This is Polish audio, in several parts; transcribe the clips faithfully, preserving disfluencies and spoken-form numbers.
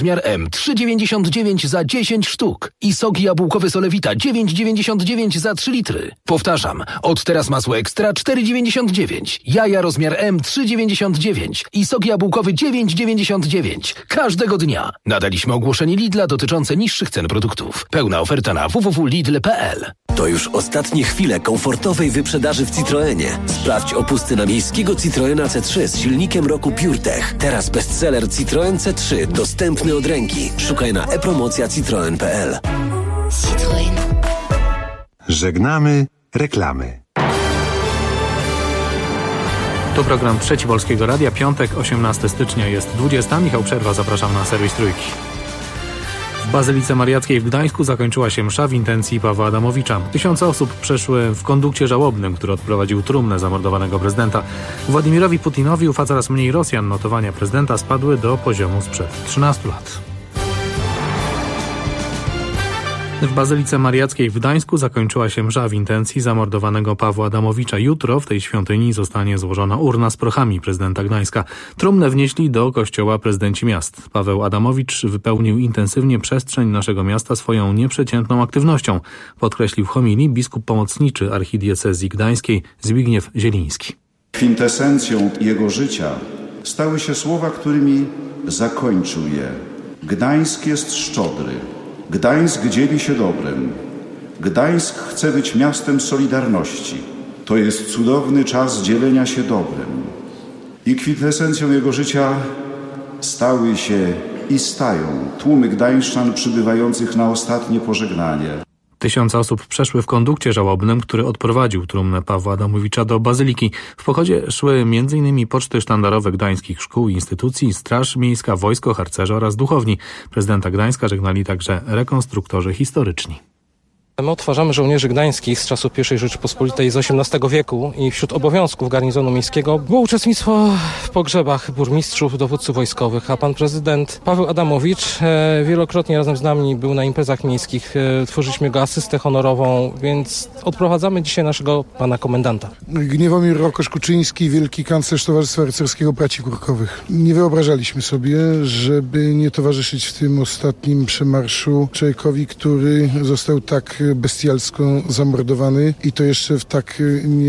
Rozmiar M trzy dziewięćdziesiąt dziewięć za dziesięć sztuk i sok jabłkowy Solewita dziewięć dziewięćdziesiąt dziewięć za trzy litry. Powtarzam, od teraz masło ekstra cztery dziewięćdziesiąt dziewięć, jaja rozmiar M trzy dziewięćdziesiąt dziewięć i sok jabłkowy dziewięć dziewięćdziesiąt dziewięć. Każdego dnia. Nadaliśmy ogłoszenie Lidla dotyczące niższych cen produktów. Pełna oferta na w w w kropka lidl kropka p l. To już ostatnie chwile komfortowej wyprzedaży w Citroenie. Sprawdź opusty na miejskiego Citroena C trzy z silnikiem roku PureTech. Teraz bestseller Citroen C trzy dostępny od ręki. Szukaj na e-promocja citroen kropka p l. Citroen. Żegnamy reklamy. To program Trzeci Polskiego Radia, piątek, osiemnastego stycznia, jest dwudziesta. Michał Przerwa, zapraszam na serwis Trójki. W Bazylice Mariackiej w Gdańsku zakończyła się msza w intencji Pawła Adamowicza. Tysiące osób przeszły w kondukcie żałobnym, który odprowadził trumnę zamordowanego prezydenta. Władimirowi Putinowi ufa coraz mniej Rosjan. Notowania prezydenta spadły do poziomu sprzed trzynastu lat. W Bazylice Mariackiej w Gdańsku zakończyła się msza w intencji zamordowanego Pawła Adamowicza. Jutro w tej świątyni zostanie złożona urna z prochami prezydenta Gdańska. Trumnę wnieśli do kościoła prezydenci miast. Paweł Adamowicz wypełnił intensywnie przestrzeń naszego miasta swoją nieprzeciętną aktywnością, podkreślił w homilii biskup pomocniczy archidiecezji gdańskiej Zbigniew Zieliński. Kwintesencją jego życia stały się słowa, którymi zakończył je. Gdańsk jest szczodry. Gdańsk dzieli się dobrem. Gdańsk chce być miastem solidarności. To jest cudowny czas dzielenia się dobrem. I kwintesencją jego życia stały się i stają tłumy gdańszczan przybywających na ostatnie pożegnanie. Tysiące osób przeszły w kondukcie żałobnym, który odprowadził trumnę Pawła Adamowicza do Bazyliki. W pochodzie szły m in poczty sztandarowe gdańskich szkół i instytucji, Straż Miejska, wojsko, harcerze oraz duchowni. Prezydenta Gdańska żegnali także rekonstruktorzy historyczni. My odtwarzamy żołnierzy gdańskich z czasów pierwszej Rzeczypospolitej z osiemnastego wieku i wśród obowiązków garnizonu miejskiego było uczestnictwo w pogrzebach burmistrzów, dowódców wojskowych, a pan prezydent Paweł Adamowicz e, wielokrotnie razem z nami był na imprezach miejskich. E, tworzyliśmy go asystę honorową, więc odprowadzamy dzisiaj naszego pana komendanta. Gniewomir Rokosz-Kuczyński, wielki kanclerz Towarzystwa Rycerskiego Braci Kurkowych. Nie wyobrażaliśmy sobie, żeby nie towarzyszyć w tym ostatnim przemarszu człowiekowi, który został tak bestialsko zamordowany i to jeszcze w tak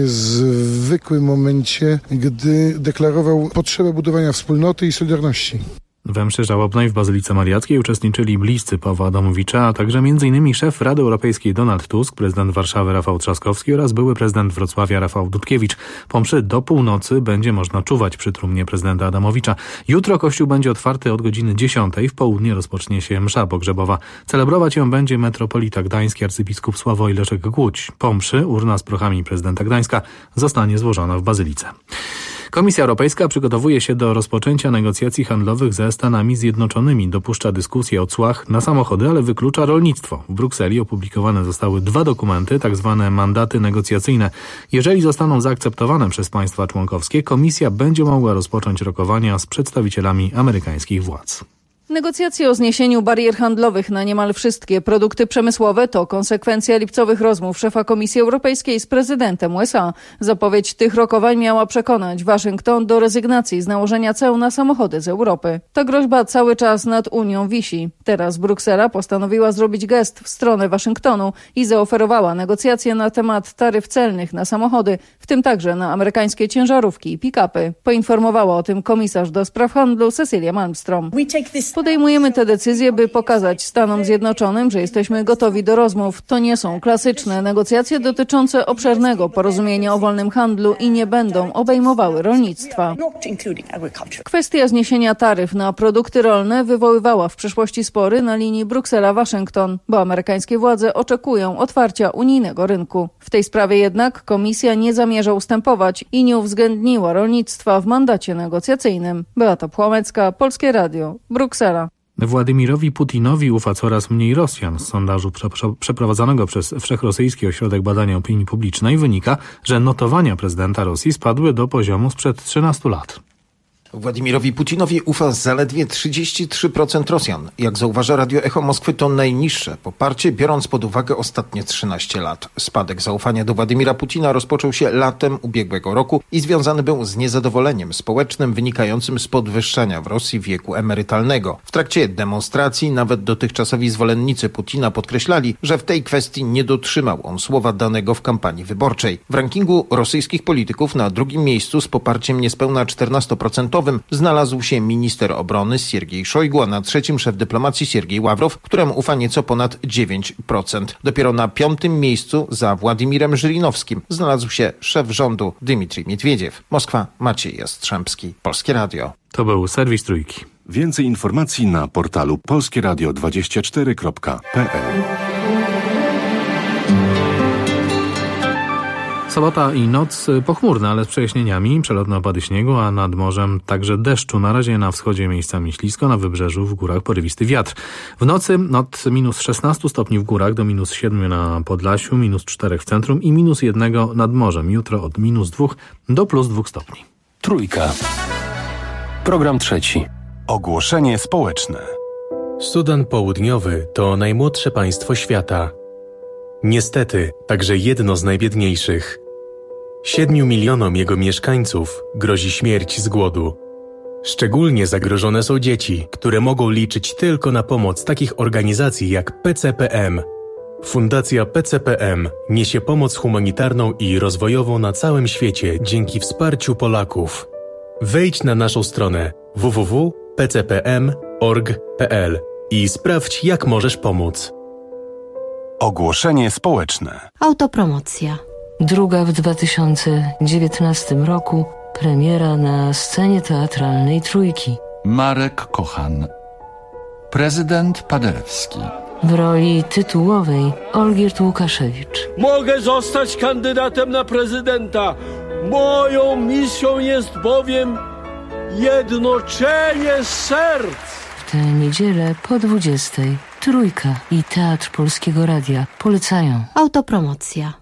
niezwykłym momencie, gdy deklarował potrzebę budowania wspólnoty i solidarności. We mszy żałobnej w Bazylice Mariackiej uczestniczyli bliscy Pawła Adamowicza, a także między innymi szef Rady Europejskiej Donald Tusk, prezydent Warszawy Rafał Trzaskowski oraz były prezydent Wrocławia Rafał Dudkiewicz. Po mszy do północy będzie można czuwać przy trumnie prezydenta Adamowicza. Jutro kościół będzie otwarty od godziny dziesiątej. W południe rozpocznie się msza pogrzebowa. Celebrować ją będzie metropolita gdański arcybiskup Sławoj Leszek Głódź. Po mszy urna z prochami prezydenta Gdańska zostanie złożona w Bazylice. Komisja Europejska przygotowuje się do rozpoczęcia negocjacji handlowych ze Stanami Zjednoczonymi. Dopuszcza dyskusję o cłach na samochody, ale wyklucza rolnictwo. W Brukseli opublikowane zostały dwa dokumenty, tak zwane mandaty negocjacyjne. Jeżeli zostaną zaakceptowane przez państwa członkowskie, Komisja będzie mogła rozpocząć rokowania z przedstawicielami amerykańskich władz. Negocjacje o zniesieniu barier handlowych na niemal wszystkie produkty przemysłowe to konsekwencja lipcowych rozmów szefa Komisji Europejskiej z prezydentem U S A. Zapowiedź tych rokowań miała przekonać Waszyngton do rezygnacji z nałożenia ceł na samochody z Europy. Ta groźba cały czas nad Unią wisi. Teraz Bruksela postanowiła zrobić gest w stronę Waszyngtonu i zaoferowała negocjacje na temat taryf celnych na samochody, w tym także na amerykańskie ciężarówki i pick-upy. Poinformowała o tym komisarz do spraw handlu Cecilia Malmström. Podejmujemy tę decyzję, by pokazać Stanom Zjednoczonym, że jesteśmy gotowi do rozmów. To nie są klasyczne negocjacje dotyczące obszernego porozumienia o wolnym handlu i nie będą obejmowały rolnictwa. Kwestia zniesienia taryf na produkty rolne wywoływała w przeszłości spory na linii Bruksela-Waszyngton, bo amerykańskie władze oczekują otwarcia unijnego rynku. W tej sprawie jednak Komisja nie zamierza ustępować i nie uwzględniła rolnictwa w mandacie negocjacyjnym. Beata Płomecka, Polskie Radio, Bruksela. Władimirowi Putinowi ufa coraz mniej Rosjan. Z sondażu prze- przeprowadzonego przez Wszechrosyjski Ośrodek Badania Opinii Publicznej wynika, że notowania prezydenta Rosji spadły do poziomu sprzed trzynastu lat. Władimirowi Putinowi ufa zaledwie trzydzieści trzy procent Rosjan. Jak zauważa Radio Echo Moskwy, to najniższe poparcie, biorąc pod uwagę ostatnie trzynaście lat. Spadek zaufania do Władimira Putina rozpoczął się latem ubiegłego roku i związany był z niezadowoleniem społecznym wynikającym z podwyższania w Rosji wieku emerytalnego. W trakcie demonstracji nawet dotychczasowi zwolennicy Putina podkreślali, że w tej kwestii nie dotrzymał on słowa danego w kampanii wyborczej. W rankingu rosyjskich polityków na drugim miejscu z poparciem niespełna czternaście procent znalazł się minister obrony Siergiej Szojgu, a na trzecim szef dyplomacji Siergiej Ławrow, któremu ufa nieco ponad dziewięć procent. Dopiero na piątym miejscu za Władimirem Żyrinowskim znalazł się szef rządu Dmitrij Miedwiediew. Moskwa, Maciej Jastrzębski, Polskie Radio. To był serwis Trójki. Więcej informacji na portalu polskie radio dwadzieścia cztery kropka p l. Sobota i noc pochmurna, ale z przejaśnieniami, przelotne opady śniegu, a nad morzem także deszczu. Na razie na wschodzie miejscami ślisko, na wybrzeżu, w górach porywisty wiatr. W nocy od minus szesnaście stopni w górach do minus siedem na Podlasiu, minus cztery w centrum i minus jeden nad morzem. Jutro od minus dwa do plus dwa stopni. Trójka. Program trzeci. Ogłoszenie społeczne. Sudan Południowy to najmłodsze państwo świata. Niestety, także jedno z najbiedniejszych. Siedmiu milionom jego mieszkańców grozi śmierć z głodu. Szczególnie zagrożone są dzieci, które mogą liczyć tylko na pomoc takich organizacji jak P C P M. Fundacja P C P M niesie pomoc humanitarną i rozwojową na całym świecie dzięki wsparciu Polaków. Wejdź na naszą stronę w w w kropka p c p m kropka org kropka p l i sprawdź, jak możesz pomóc. Ogłoszenie społeczne. Autopromocja. Druga w dwa tysiące dziewiętnastym roku premiera na scenie teatralnej Trójki. Marek Kochan. Prezydent Paderewski. W roli tytułowej Olgierd Łukaszewicz. Mogę zostać kandydatem na prezydenta. Moją misją jest bowiem jednoczenie serc. W tę niedzielę po dwudziestej Trójka i Teatr Polskiego Radia polecają. Autopromocja.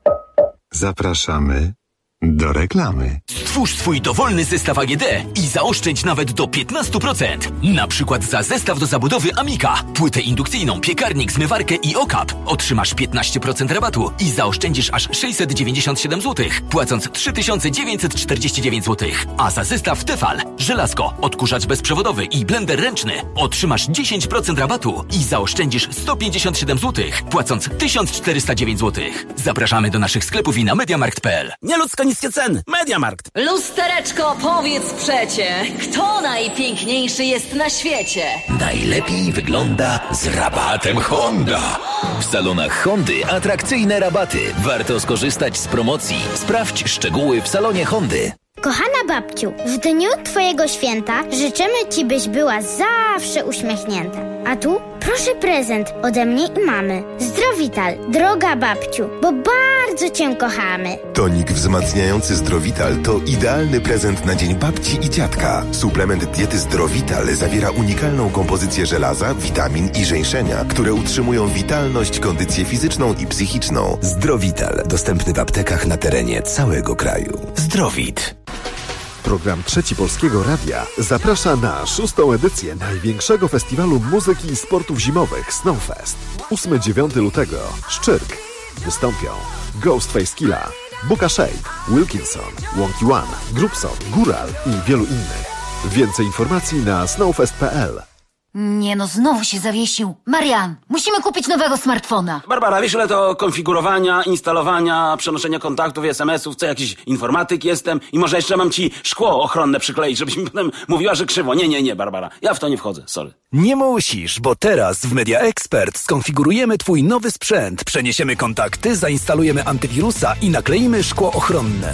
Zapraszamy do reklamy. Stwórz swój dowolny zestaw A G D i zaoszczędź nawet do piętnaście procent. Na przykład za zestaw do zabudowy Amika, płytę indukcyjną, piekarnik, zmywarkę i okap otrzymasz piętnaście procent rabatu i zaoszczędzisz aż sześćset dziewięćdziesiąt siedem złotych, płacąc trzy tysiące dziewięćset czterdzieści dziewięć złotych. A za zestaw Tefal, żelazko, odkurzacz bezprzewodowy i blender ręczny otrzymasz dziesięć procent rabatu i zaoszczędzisz sto pięćdziesiąt siedem złotych, płacąc tysiąc czterysta dziewięć złotych. Zapraszamy do naszych sklepów i na mediamarkt kropka p l. Nieludzko niskie ceny. Mediamarkt. Lustereczko, powiedz przecie, kto najpiękniejszy jest na świecie? Najlepiej wygląda z rabatem Honda. W salonach Hondy atrakcyjne rabaty. Warto skorzystać z promocji. Sprawdź szczegóły w salonie Hondy. Kochana babciu, w dniu twojego święta życzymy ci, byś była zawsze uśmiechnięta. A tu proszę prezent ode mnie i mamy. Zdrowital, droga babciu, bo bardzo cię kochamy. Tonik wzmacniający Zdrowital to idealny prezent na dzień babci i dziadka. Suplement diety Zdrowital zawiera unikalną kompozycję żelaza, witamin i żeńszenia, które utrzymują witalność, kondycję fizyczną i psychiczną. Zdrowital. Dostępny w aptekach na terenie całego kraju. Zdrowit. Program Trzeci Polskiego Radia zaprasza na szóstą edycję największego festiwalu muzyki i sportów zimowych Snowfest. ósmego do dziewiątego lutego. Szczyrk. Wystąpią Ghostface Killa, Buka Shade, Wilkinson, Wonky One, Grubson, Góral i wielu innych. Więcej informacji na snowfest kropka p l. Nie no, znowu się zawiesił. Marian, musimy kupić nowego smartfona. Barbara, wiesz ile to konfigurowania, instalowania, przenoszenia kontaktów i es em esów, co jakiś informatyk jestem i może jeszcze mam ci szkło ochronne przykleić, żebyś mi potem mówiła, że krzywo. Nie, nie, nie, Barbara, ja w to nie wchodzę, sorry. Nie musisz, bo teraz w Media Expert skonfigurujemy twój nowy sprzęt, przeniesiemy kontakty, zainstalujemy antywirusa i nakleimy szkło ochronne.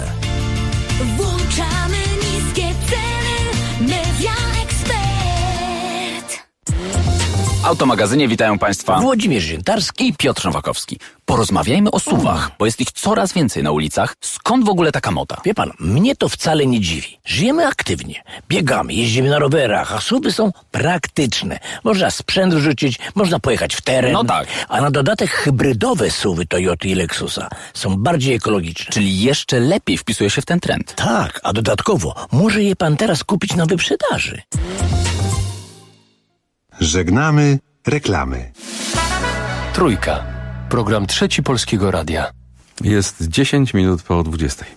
Włączamy niskie ceny. Media Expert. Automagazynie witają Państwa Włodzimierz Ziętarski i Piotr Nowakowski. Porozmawiajmy o suwach, bo jest ich coraz więcej na ulicach. Skąd w ogóle taka moda? Wie pan, mnie to wcale nie dziwi. Żyjemy aktywnie, biegamy, jeździmy na rowerach, a suwy są praktyczne. Można sprzęt rzucić, można pojechać w teren. No tak. A na dodatek hybrydowe suwy Toyoty i Lexusa są bardziej ekologiczne. Czyli jeszcze lepiej wpisuje się w ten trend. Tak, a dodatkowo może je pan teraz kupić na wyprzedaży. Żegnamy reklamy. Trójka. Program Trzeci Polskiego Radia. Jest dziesięć minut po dwudziestej.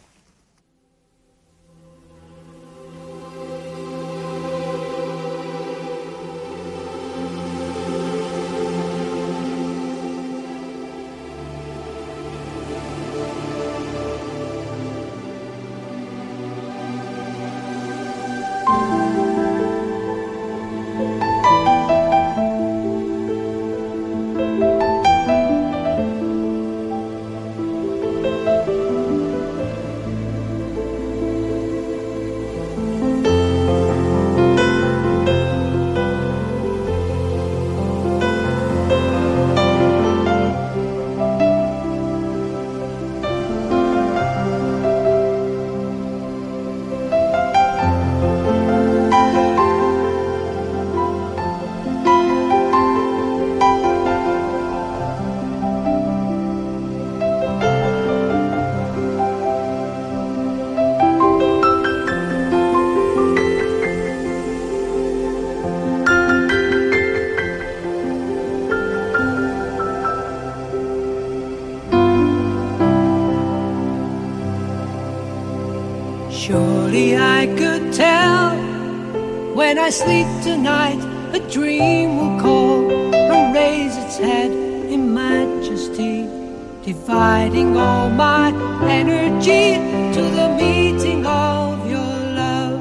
Surely I could tell when I sleep tonight, a dream will call and raise its head in majesty, dividing all my energy to the meeting of your love.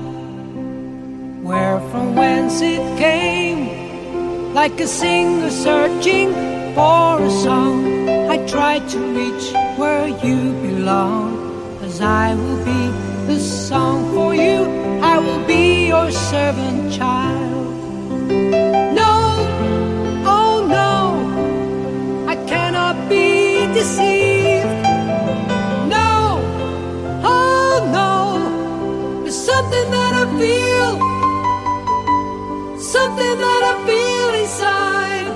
Where from whence it came, like a singer searching for a song, I try to reach where you belong, as I will be the song for you, I will be your servant child. No, oh no, I cannot be deceived. No, oh no, there's something that I feel, something that I feel inside.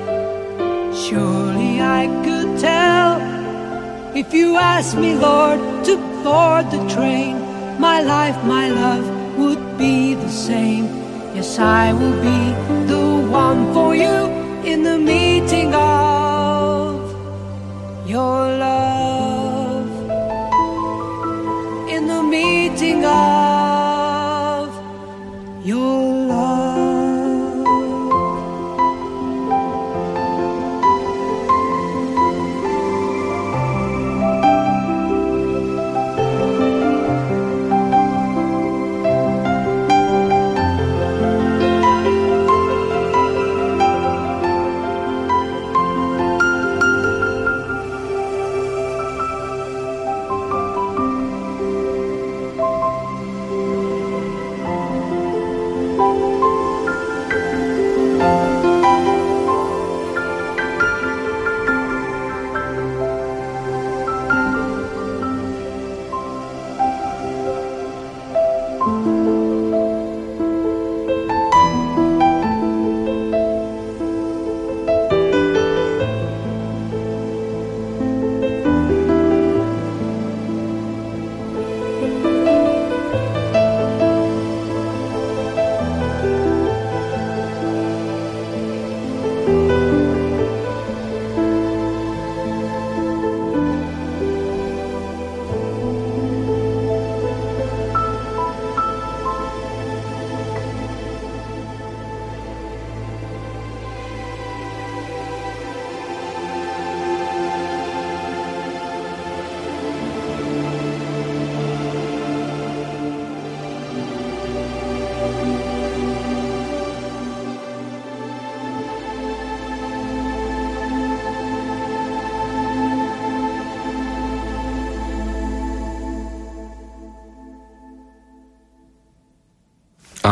Surely I could tell if you asked me, Lord, to board the train. My life, my love would be the same. Yes, I will be the one for you in the meeting of your love. In the meeting of your love.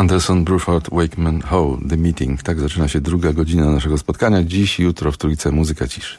Anderson, Bruford, Wakeman, Howe, The Meeting. Tak zaczyna się druga godzina naszego spotkania. Dziś i jutro w Trójce Muzyka Ciszy.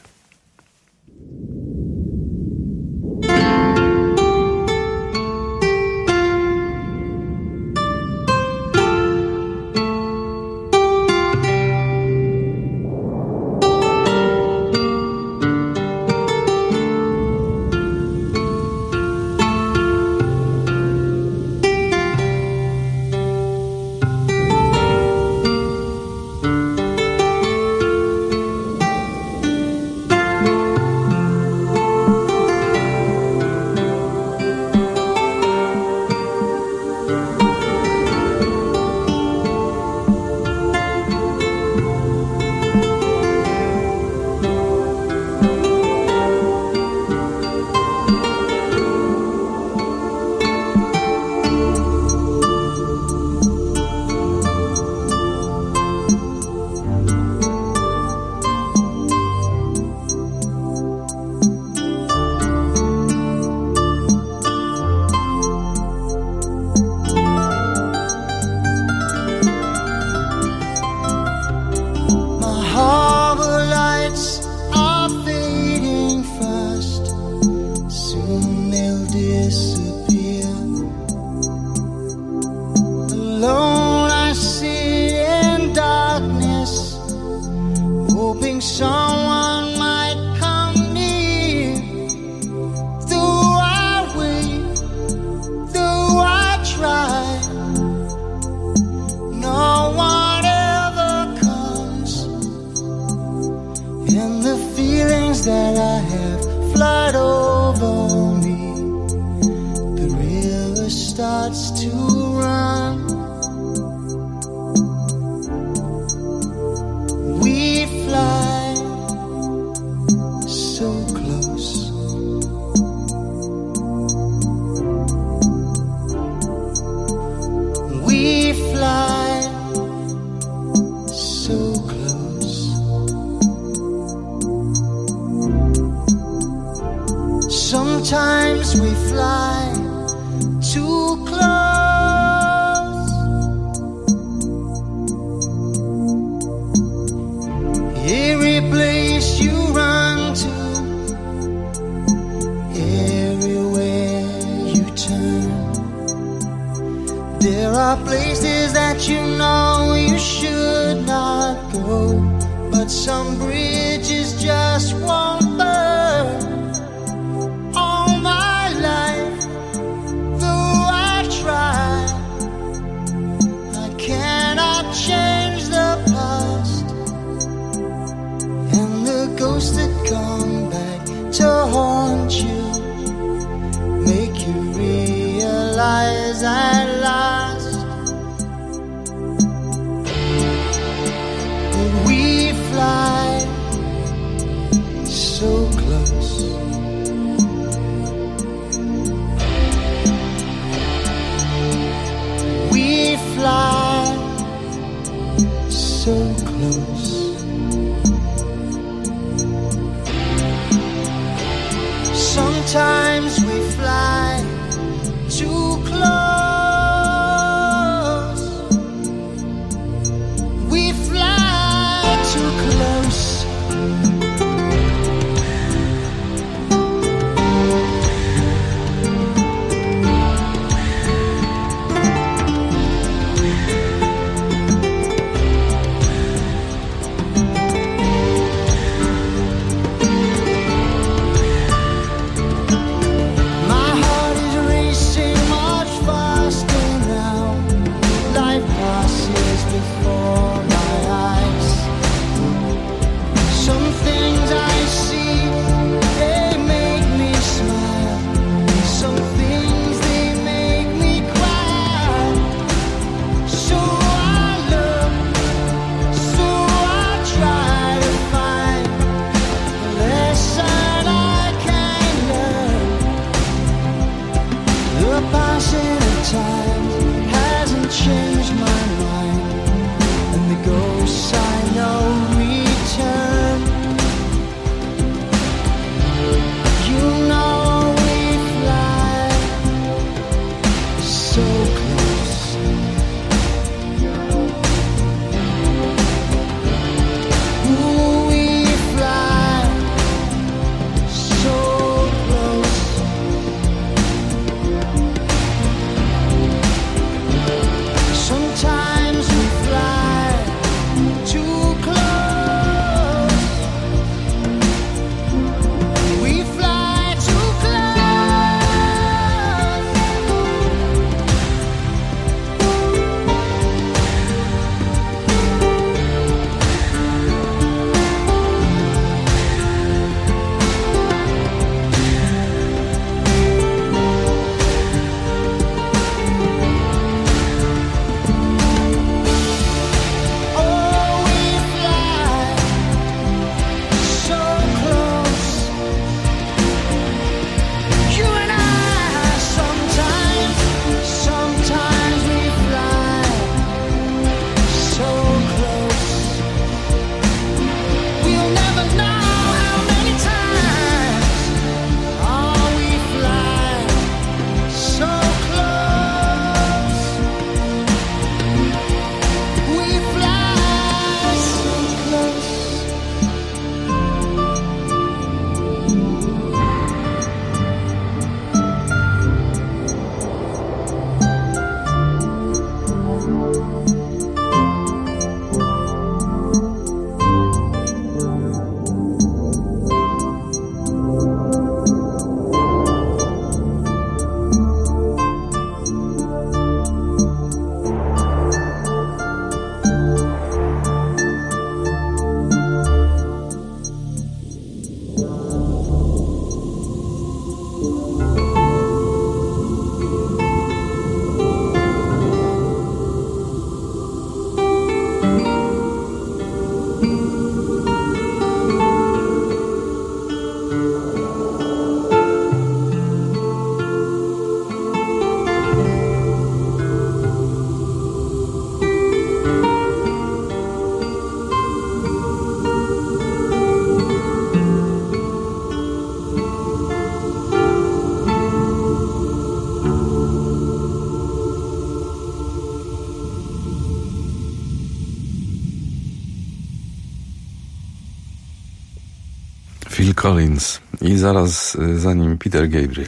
Sometimes we fly too close. Every place you run to, everywhere you turn, there are places that you know you should not go, but some bridges just won't burn. Change the past, and the ghosts that come back to haunt you make you realize at last that we fly so close. We fly so close. Sometimes we fly too close. We fly too close. My heart is racing much faster. Phil Collins i zaraz za nim Peter Gabriel.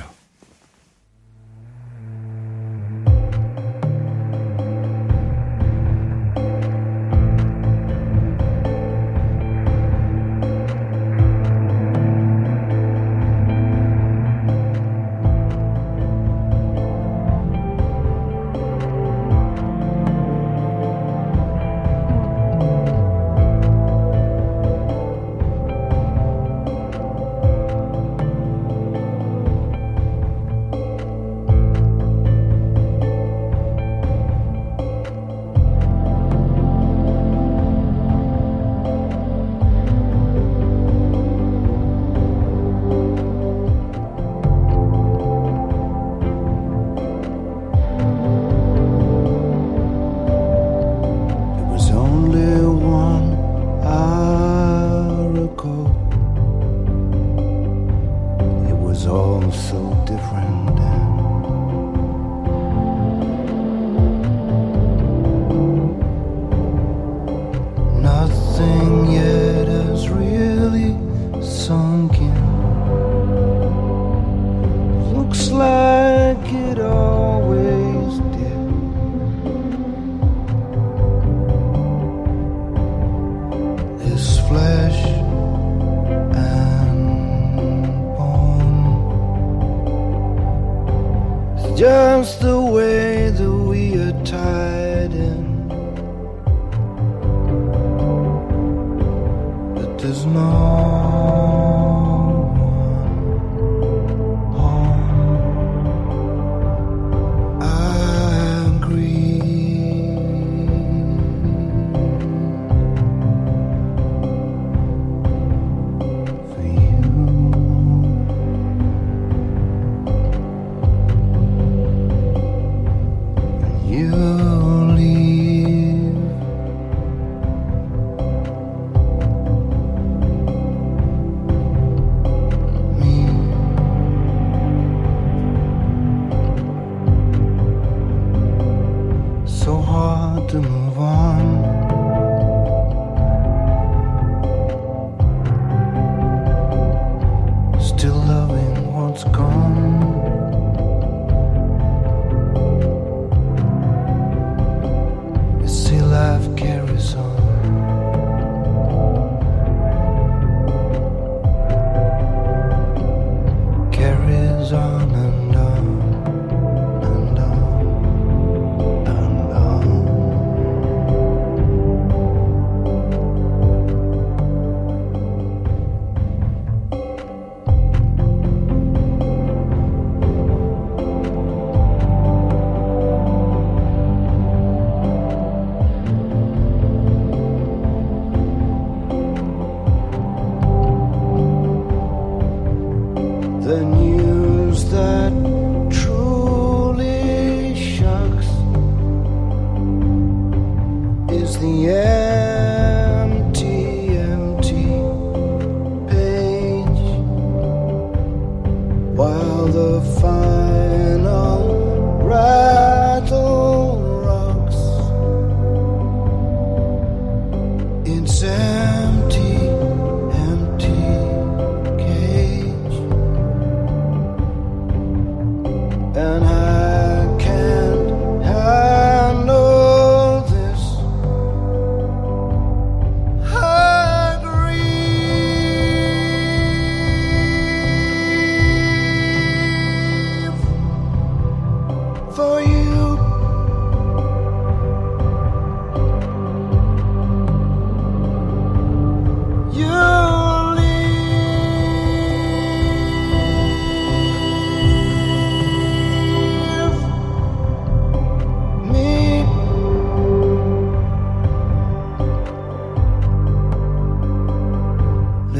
Just the way that we are tied in, but there's no one home. I agree. For you. You leave,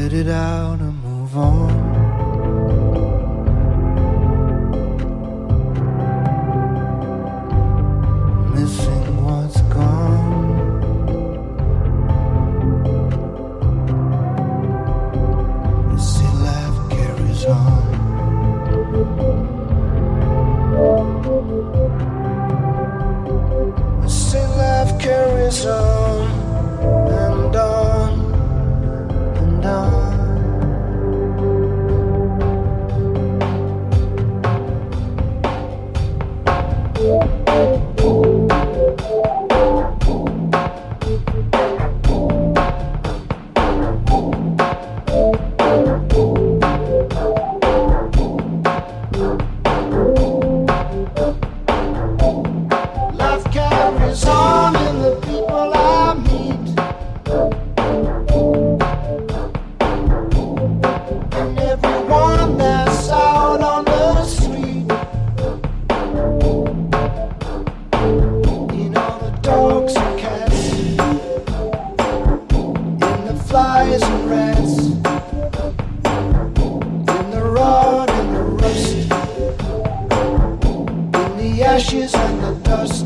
let it out and move on. Missing what's gone. You see, life carries on. You see, life carries on and on and on. Life carries on in the people I meet, and everyone that's out on the street. You know, the dogs and cats, and the flies and rats, in the rot and the rust, in the ashes and the dust.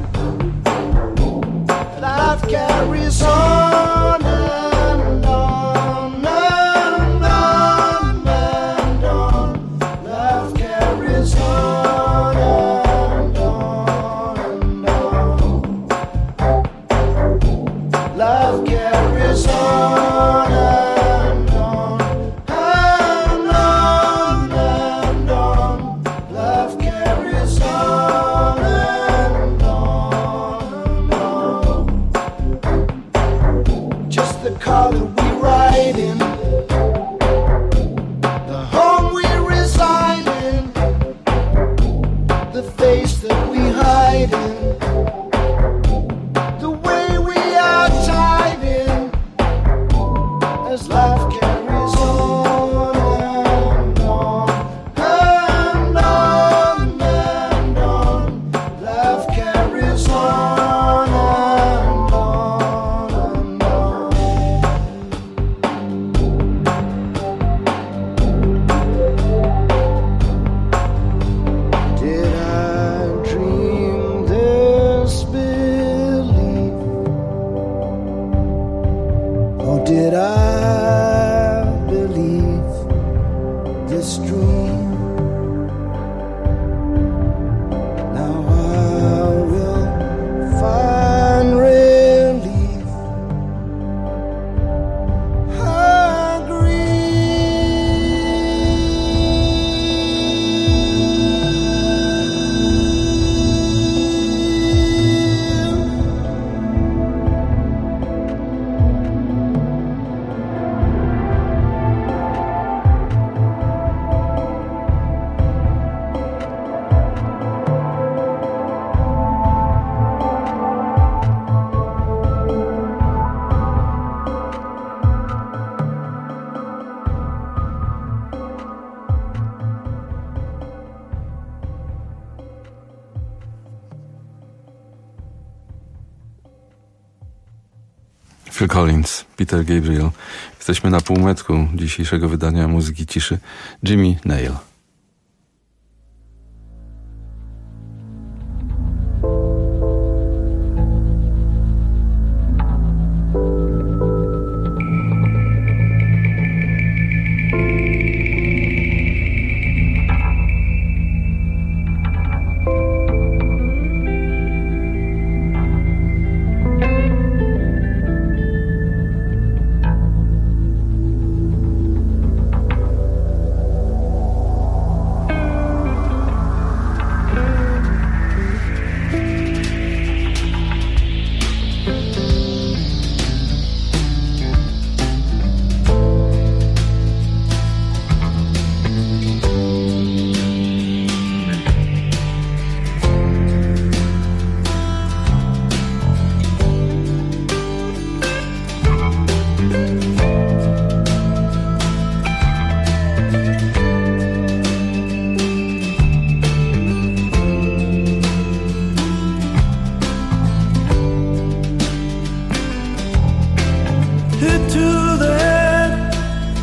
Life carries on and on and on and on. Life carries on and on and on. Life carries on and on and on and on. Life carries on and on and on. Just the car that we ride in, the home we reside in, the face that we hide in, the way we are tied in, as life carries on and on and on and on. Life carries on and on and on. Did I dream this belief, or did I believe this dream? Now I will find relief. Phil Collins, Peter Gabriel. Jesteśmy na półmetku dzisiejszego wydania Muzyki Ciszy. Jimmy Nail. hit to the head,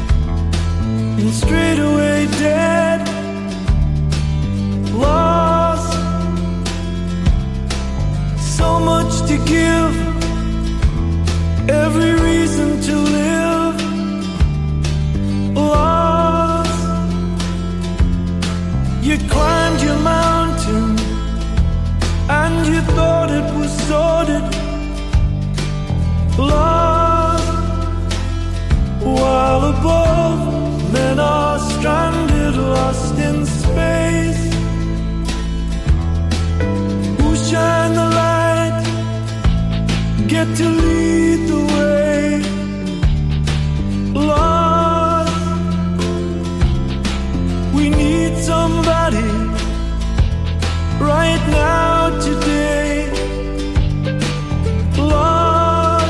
get to lead the way. Lord, we need somebody right now today. Lord,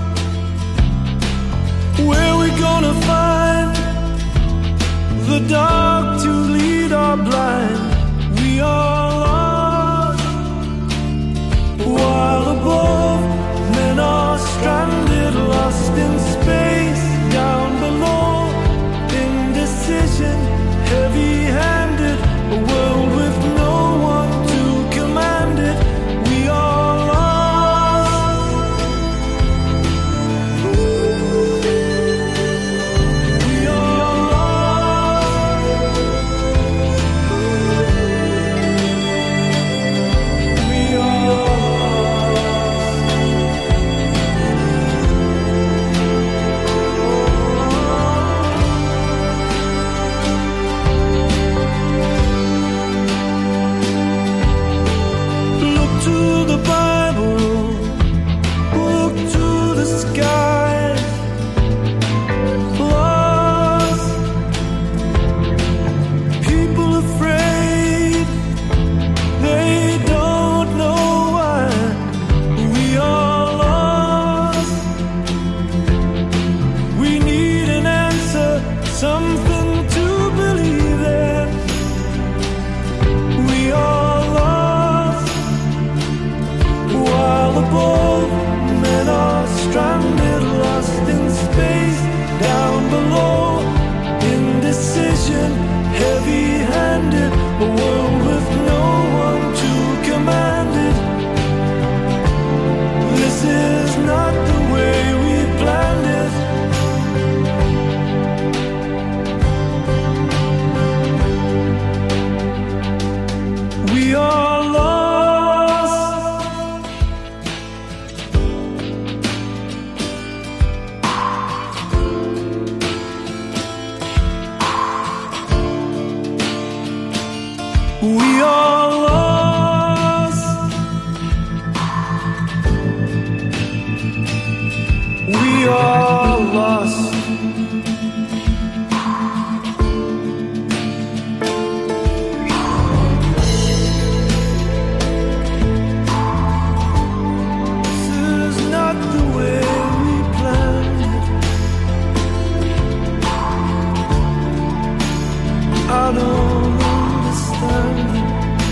where we gonna find the dark to lead our blind? We are lost. While above, men are stranded, lost in space. Down below, indecision, heavy-handed, a world with no one to command it. We are lost. We are lost. We are Look to the Bible, look to the skies. Lost, people afraid, they don't know why. We are lost. We need an answer, something to believe in. We are lost. While above, men are stranded, lost in space. Down below, indecision, heavy-handed, a world with no one to command it. This is not the way we planned it. We are lost. We are lost. We are lost. This is not the way we planned it. I don't understand it.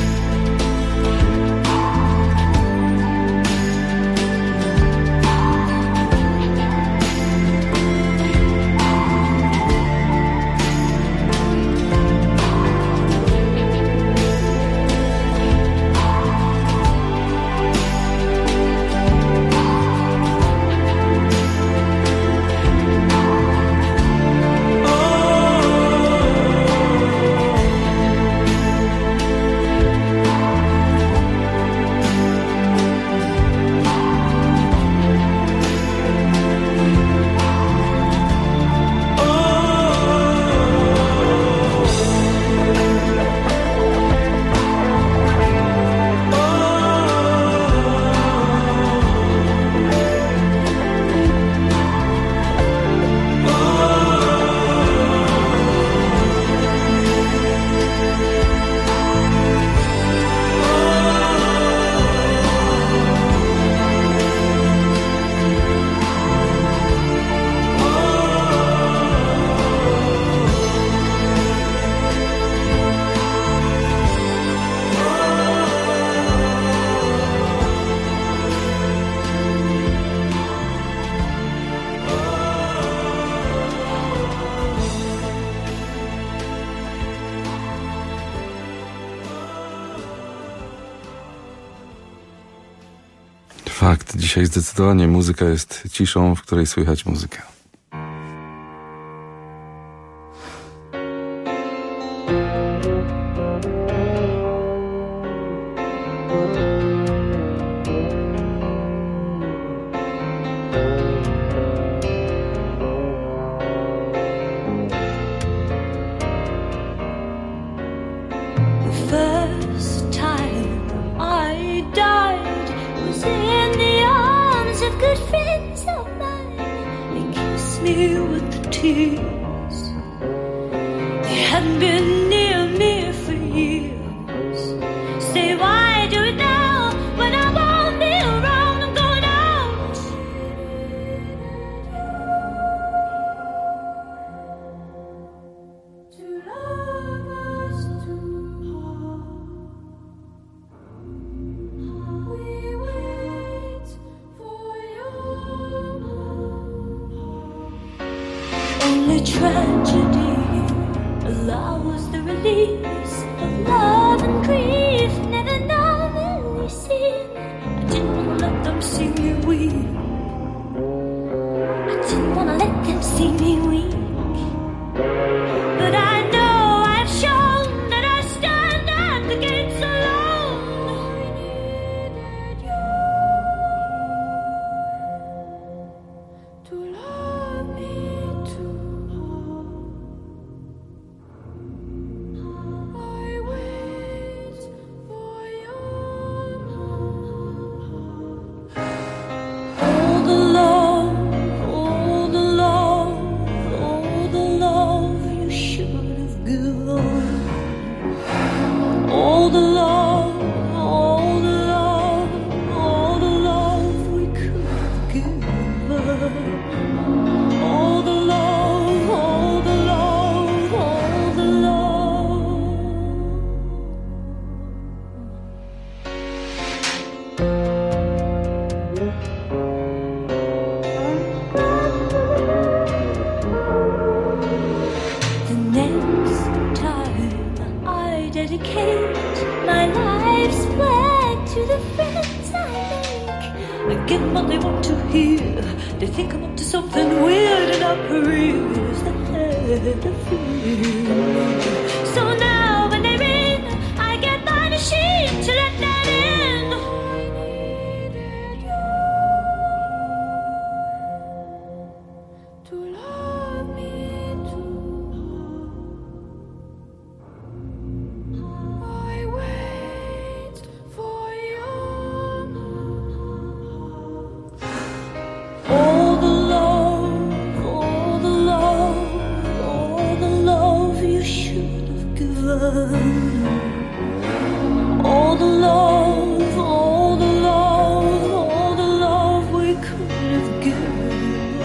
Fakt, dzisiaj zdecydowanie muzyka jest ciszą, w której słychać muzykę. First time I died was in the arms of good tears. They hadn't been near me for years. Say, why do it now when I won't be around? I'm going out. To love us too hard. We wait for your only tragedy allows the release of love and grief, never normally seen. I didn't wanna let them see me weak. I didn't wanna let them see me weak. But I know I've shown that I stand at the gates alone. To love me too hard. I wait for your all the love, all the love, all the love you should have given. All the love, all the love, all the love we could have given. All the love, all the love, all the love. The next time I dedicate my life's work to the friends I make, I give them what they want to hear. They think I'm up to something weird, and I praise the head of fear. So now when they ring, I get my machine to let them in. To love me too hard. I wait for your all the love, all the love, all the love you should have given. All the love, all the love, all the love we could have given.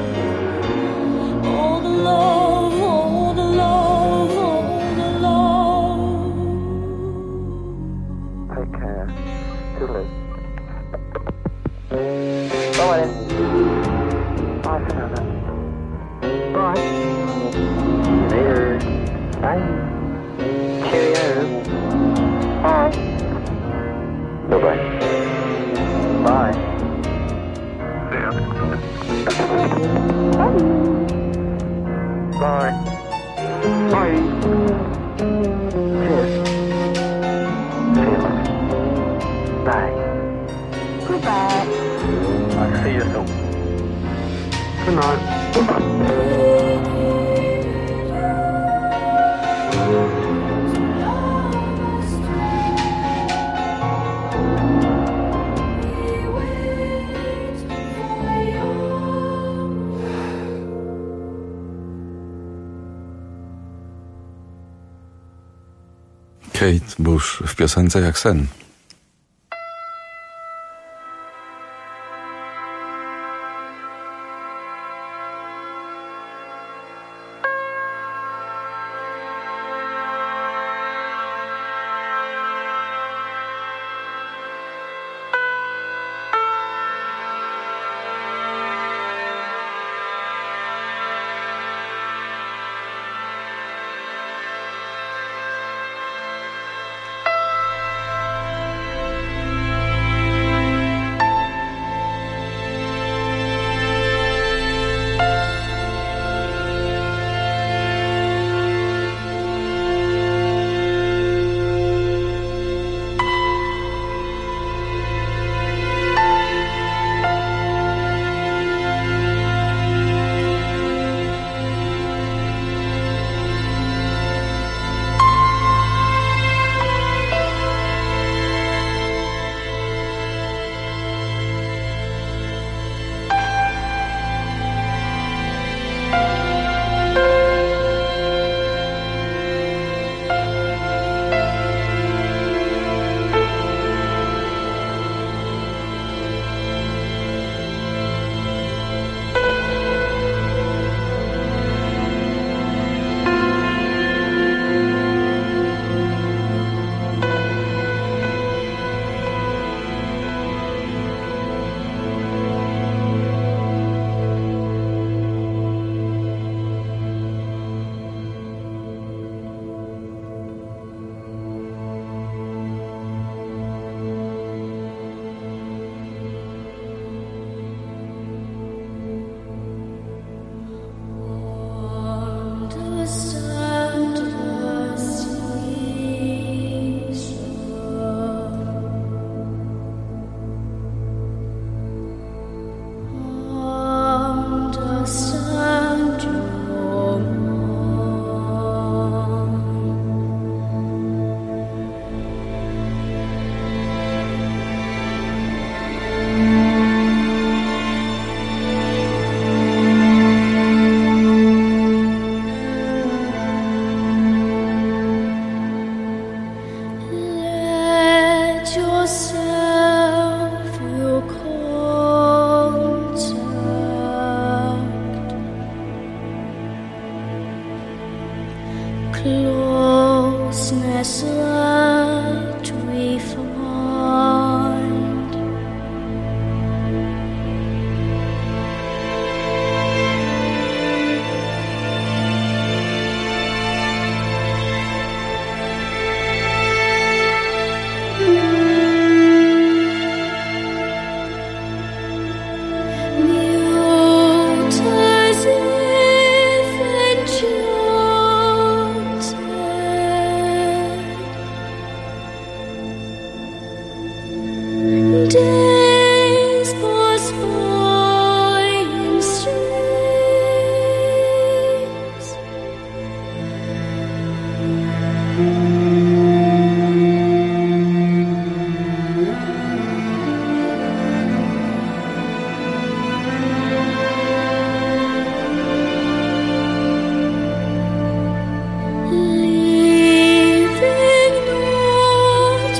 All the love, all the love, all the love. Take care. Toodaloo. Bye then. Bye for now then. Bye. Later. Bye. Cheerio. Bye. Bye-bye. Bye. See ya. Bye. Bye. Cheers. See you. Bye. Goodbye. I'll see you soon. Good night. Kate Bush w piosence jak sen. closeness that we find. Mute as if enchanted, days pass by in streams. Leaving naught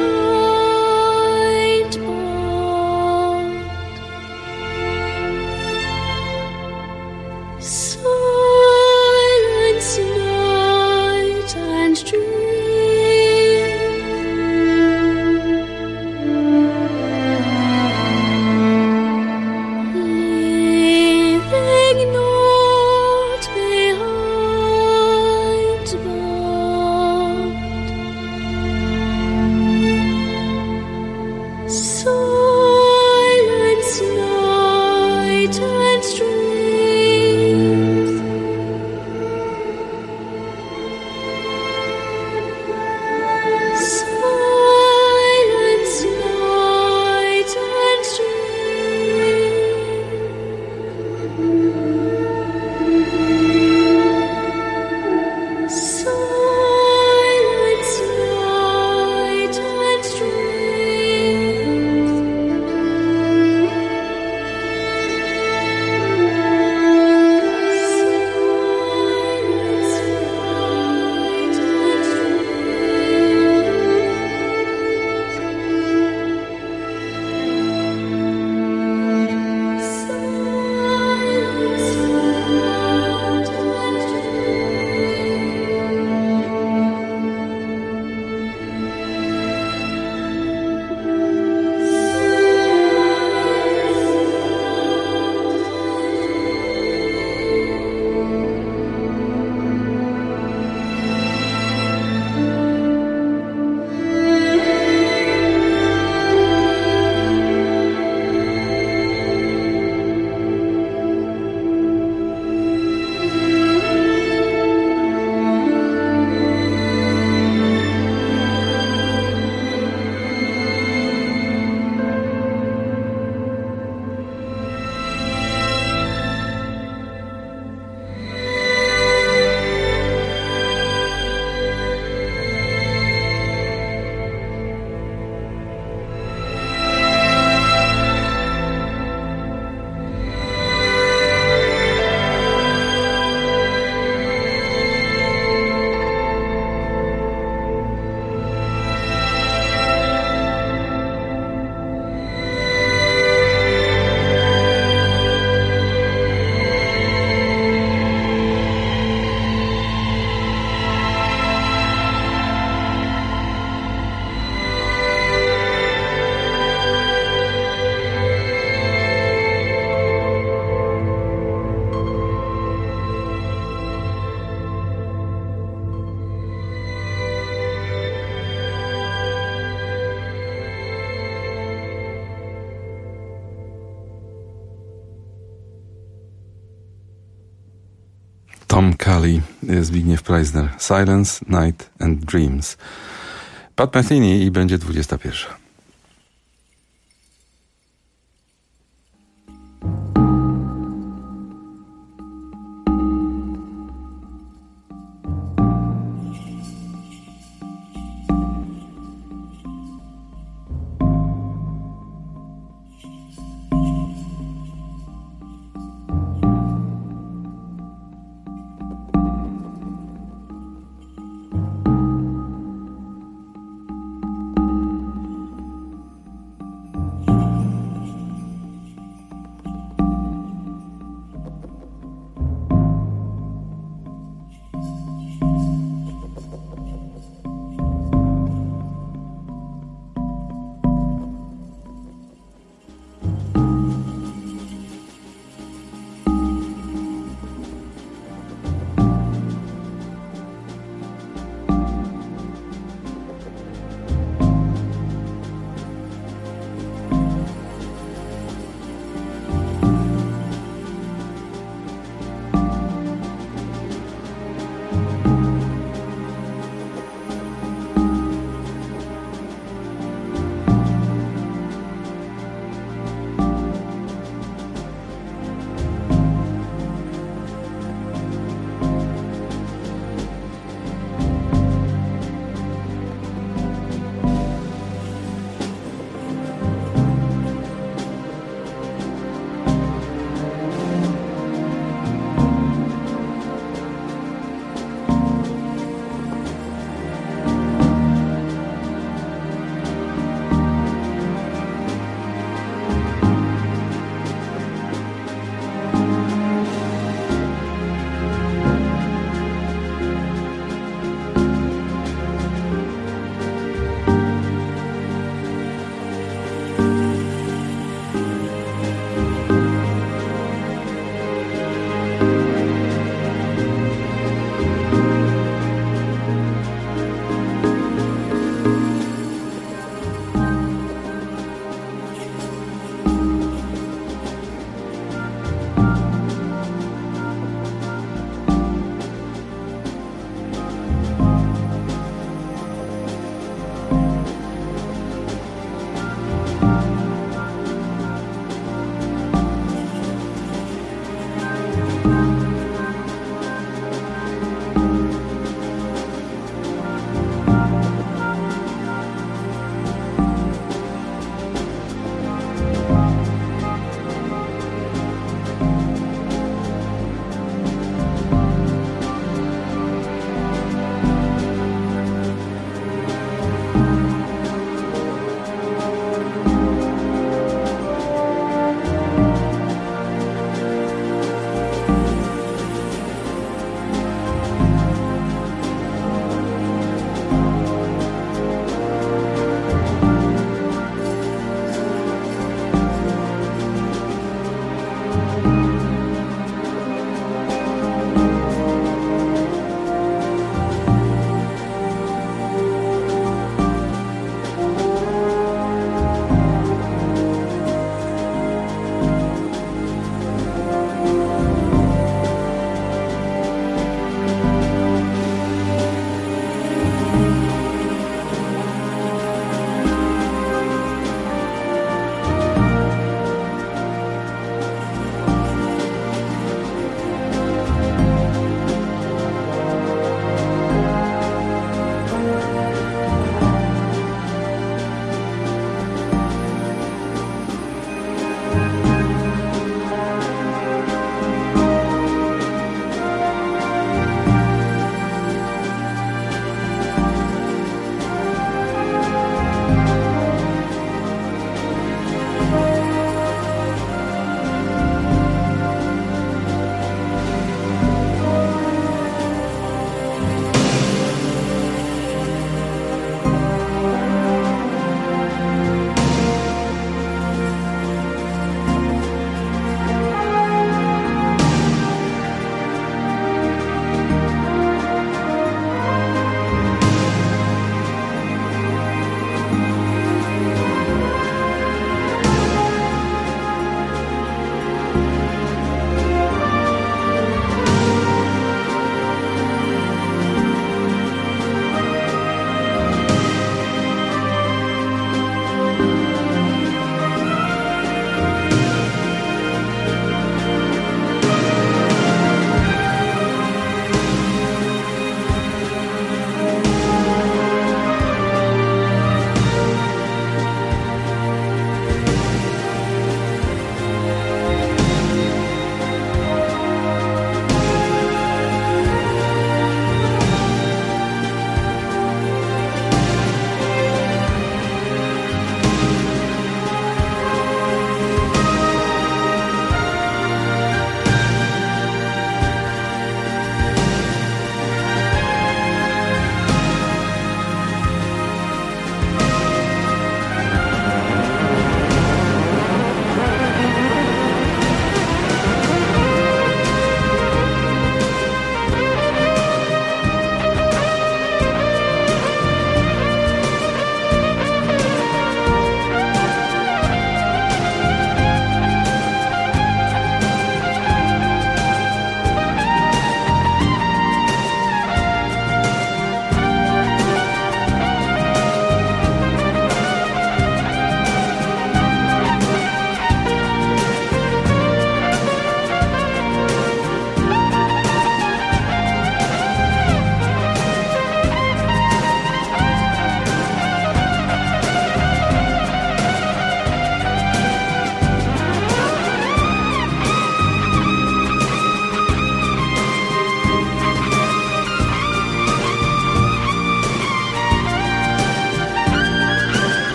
behind but silence, night, and dream. Leaving naught behind but silence, night, and strength. Silence, night, and strength. Silence, night, and Tom Kelly, Zbigniew Preisner. Silence, Night and Dreams. Pat Metheny i będzie dwudziesta pierwsza.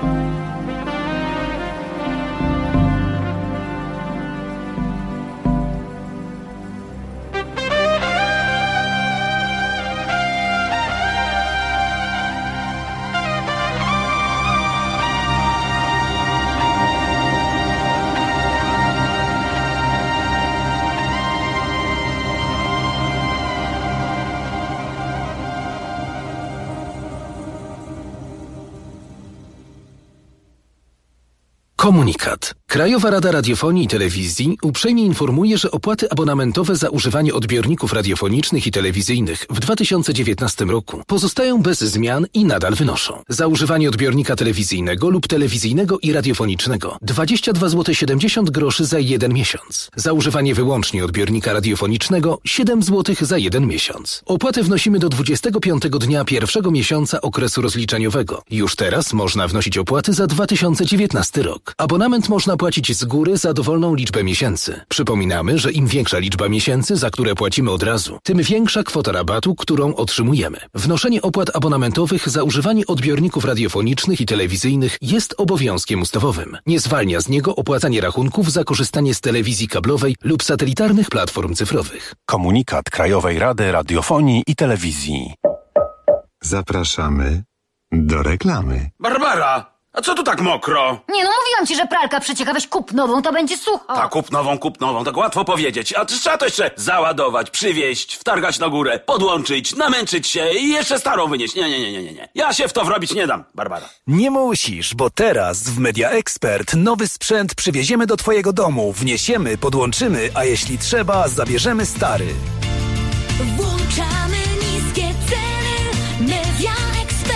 Komunikat. Krajowa Rada Radiofonii i Telewizji uprzejmie informuje, że opłaty abonamentowe za używanie odbiorników radiofonicznych i telewizyjnych w dwa tysiące dziewiętnastym roku pozostają bez zmian i nadal wynoszą. Za używanie odbiornika telewizyjnego lub telewizyjnego i radiofonicznego dwadzieścia dwa złote siedemdziesiąt groszy za jeden miesiąc. Za używanie wyłącznie odbiornika radiofonicznego siedem złotych za jeden miesiąc. Opłatę wnosimy do dwudziestego piątego dnia pierwszego miesiąca okresu rozliczeniowego. Już teraz można wnosić opłaty za dwa tysiące dziewiętnasty rok. Abonament można płacić z góry za dowolną liczbę miesięcy. Przypominamy, że im większa liczba miesięcy, za które płacimy od razu, tym większa kwota rabatu, którą otrzymujemy. Wnoszenie opłat abonamentowych za używanie odbiorników radiofonicznych i telewizyjnych jest obowiązkiem ustawowym. Nie zwalnia z niego opłacanie rachunków za korzystanie z telewizji kablowej lub satelitarnych platform cyfrowych. Komunikat Krajowej Rady Radiofonii i Telewizji. Zapraszamy do reklamy. Barbara! A co tu tak mokro? Nie no, mówiłam ci, że pralka przecieka, weź kup nową, to będzie sucho. Tak, kup nową, kup nową, tak łatwo powiedzieć. A trzeba to jeszcze załadować, przywieźć, wtargać na górę, podłączyć, namęczyć się i jeszcze starą wynieść. Nie, nie, nie, nie, nie. Ja się w to wrobić nie dam, Barbara. Nie musisz, bo teraz w Media Expert nowy sprzęt przywieziemy do twojego domu, wniesiemy, podłączymy, a jeśli trzeba, zabierzemy stary. Włączamy niskie ceny. Media Expert.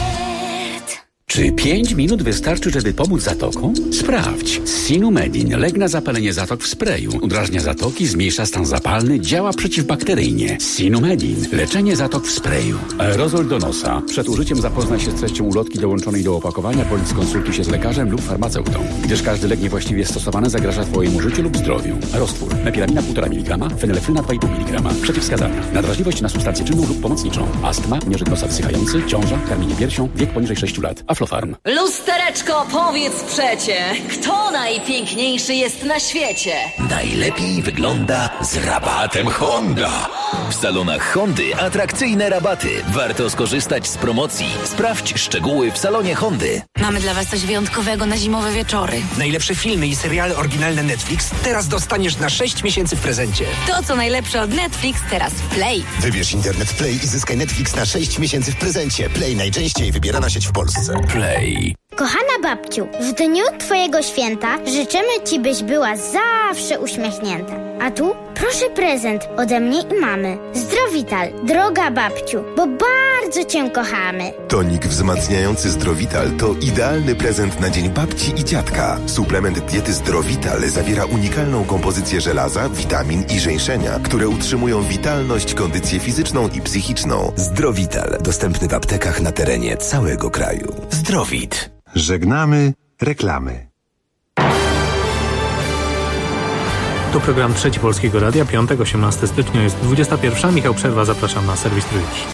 Czy pięć minut wystarczy, żeby pomóc zatokom? Sprawdź. Sinumedin. Lek na zapalenie zatok w sprayu. Udrażnia zatoki, zmniejsza stan zapalny, działa przeciwbakteryjnie. Sinumedin. Leczenie zatok w sprayu. Aerozol do nosa. Przed użyciem zapoznaj się z treścią ulotki dołączonej do opakowania, bądź skonsultuj się z lekarzem lub farmaceutą, gdyż każdy lek niewłaściwie stosowany zagraża twojemu życiu lub zdrowiu. Roztwór. Mepilamina półtora miligrama, fenylefryna dwa i pół miligrama. Przeciwwskazania. Nadwrażliwość na substancję czynną lub pomocniczą. Astma, nieżyt nosa wysychający, ciąża, karmienie piersią, wiek poniżej sześciu lat. Aflofarm. Lustereczko, powiedz przecie, kto najpiękniejszy jest na świecie? Najlepiej wygląda z rabatem Honda. W salonach Hondy atrakcyjne rabaty. Warto skorzystać z promocji. Sprawdź szczegóły w salonie Hondy. Mamy dla was coś wyjątkowego na zimowe wieczory. Najlepsze filmy i seriale oryginalne Netflix teraz dostaniesz na sześć miesięcy w prezencie. To, co najlepsze od Netflix, teraz w Play. Wybierz internet Play i zyskaj Netflix na sześć miesięcy w prezencie. Play, najczęściej wybierana sieć w Polsce. Play. Kochana babciu, w dniu twojego święta życzymy ci, byś była zawsze uśmiechnięta. A tu proszę prezent ode mnie i mamy. Zdrowital, droga babciu, bo bardzo cię kochamy. Tonik wzmacniający Zdrowital to idealny prezent na dzień babci i dziadka. Suplement diety Zdrowital zawiera unikalną kompozycję żelaza, witamin i żeńszenia, które utrzymują witalność, kondycję fizyczną i psychiczną. Zdrowital, dostępny w aptekach na terenie całego kraju. Zdrowit. Żegnamy reklamy. To program Trzeci Polskiego Radia, piątek, osiemnastego stycznia jest dwudziesta pierwsza. Michał Przerwa, zapraszam na serwis Trójki.